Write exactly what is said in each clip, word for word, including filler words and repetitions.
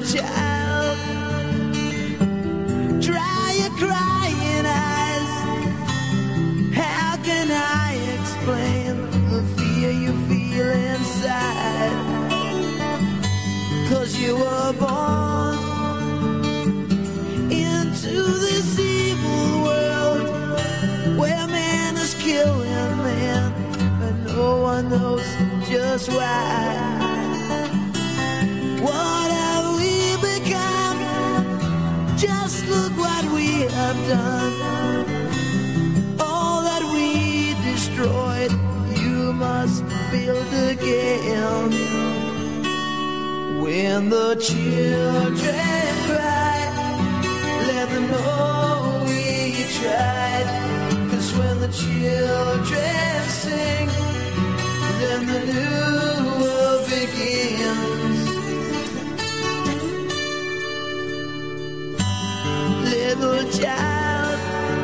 child, dry your crying eyes. How can I explain the fear you feel inside? 'Cause you were born into this evil world where man is killing man, but no one knows just why. What have we become? Just look what we have done. All that we destroyed, you must build again. When the children cry, let them know we tried. 'Cause when the children sing, then the new world begins. Little child,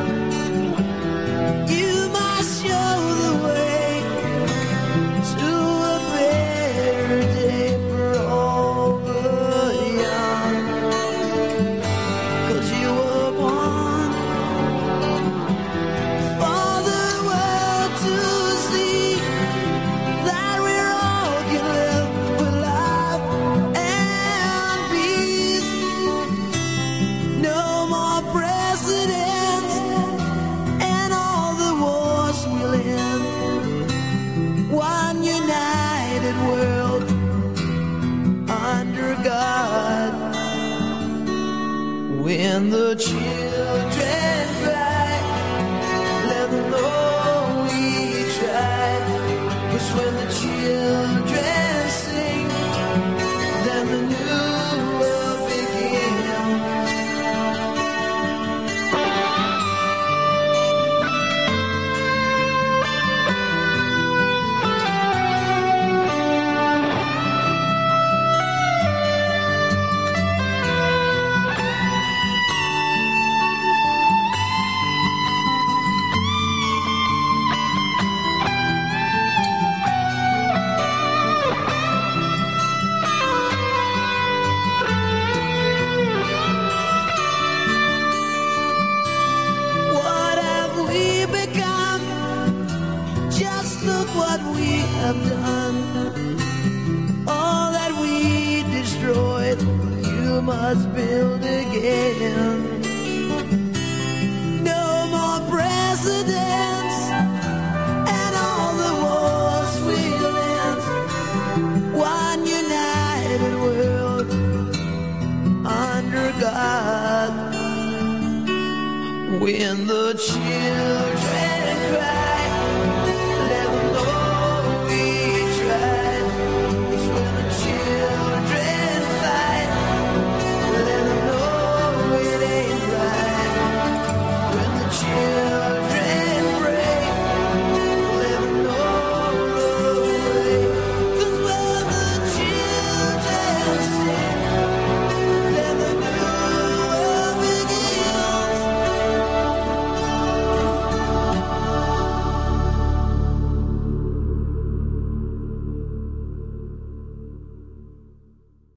you must show the way to a better day for all the young. 'Cause you were born for the world to see that we're all can live with love and peace. No more presidents and all the wars will end. One united world under God. When the children cry, let them know we tried. 'Cause when the children sing, then the new world begins. What have we become? Just look what we have done. All that we destroyed, you must build again. No more presidents and all the wars will end. One united world under God. When the children